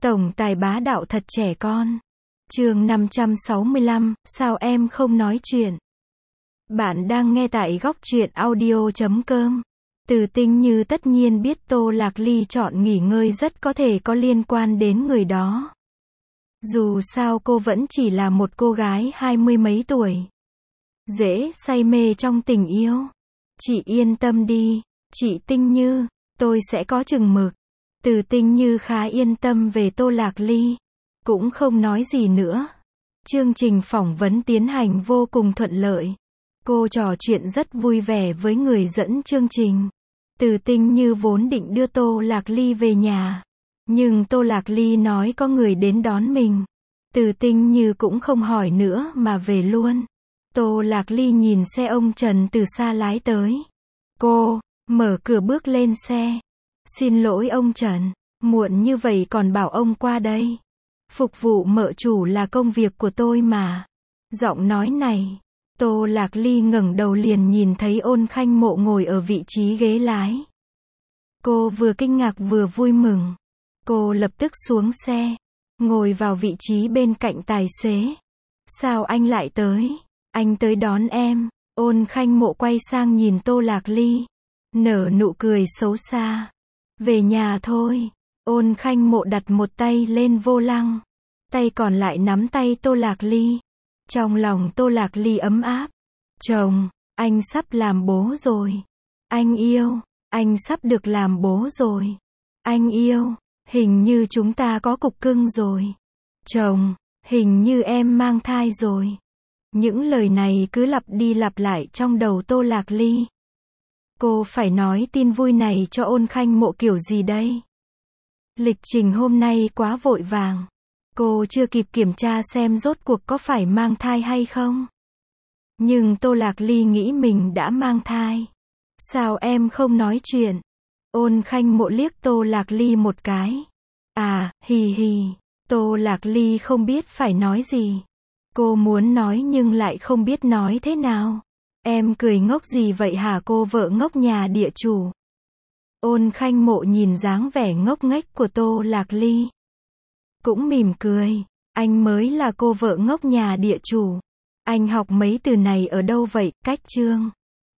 Tổng tài bá đạo thật trẻ con. Chương 565, sao em không nói chuyện? Bạn đang nghe tại góc truyện audio.com. Từ Tinh Như tất nhiên biết Tô Lạc Ly chọn nghỉ ngơi rất có thể có liên quan đến người đó. Dù sao cô vẫn chỉ là một cô gái 20 mấy tuổi. Dễ say mê trong tình yêu. Chị yên tâm đi, chị Tinh Như, tôi sẽ có chừng mực. Từ Tinh Như khá yên tâm về Tô Lạc Ly. Cũng không nói gì nữa. Chương trình phỏng vấn tiến hành vô cùng thuận lợi. Cô trò chuyện rất vui vẻ với người dẫn chương trình. Từ Tinh Như vốn định đưa Tô Lạc Ly về nhà. Nhưng Tô Lạc Ly nói có người đến đón mình. Từ Tinh Như cũng không hỏi nữa mà về luôn. Tô Lạc Ly nhìn xe ông Trần từ xa lái tới. Cô mở cửa bước lên xe. Xin lỗi ông Trần, muộn như vậy còn bảo ông qua đây. Phục vụ mợ chủ là công việc của tôi mà. Giọng nói này, Tô Lạc Ly ngẩng đầu liền nhìn thấy Ôn Khanh Mộ ngồi ở vị trí ghế lái. Cô vừa kinh ngạc vừa vui mừng. Cô lập tức xuống xe, ngồi vào vị trí bên cạnh tài xế. Sao anh lại tới? Anh tới đón em. Ôn Khanh Mộ quay sang nhìn Tô Lạc Ly, nở nụ cười xấu xa. Về nhà thôi. Ôn Khanh Mộ đặt một tay lên vô lăng, tay còn lại nắm tay Tô Lạc Ly. Trong lòng Tô Lạc Ly ấm áp. Chồng, anh sắp làm bố rồi. Anh yêu, anh sắp được làm bố rồi. Anh yêu, hình như chúng ta có cục cưng rồi. Chồng, hình như em mang thai rồi. Những lời này cứ lặp đi lặp lại trong đầu Tô Lạc Ly. Cô phải nói tin vui này cho Ôn Khanh Mộ kiểu gì đây? Lịch trình hôm nay quá vội vàng. Cô chưa kịp kiểm tra xem rốt cuộc có phải mang thai hay không. Nhưng Tô Lạc Ly nghĩ mình đã mang thai. Sao em không nói chuyện? Ôn Khanh Mộ liếc Tô Lạc Ly một cái. À, hì hì. Tô Lạc Ly không biết phải nói gì. Cô muốn nói nhưng lại không biết nói thế nào. Em cười ngốc gì vậy hả cô vợ ngốc nhà địa chủ? Ôn Khanh Mộ nhìn dáng vẻ ngốc nghếch của Tô Lạc Ly, cũng mỉm cười. Anh mới là cô vợ ngốc nhà địa chủ. Anh học mấy từ này ở đâu vậy? Cách chương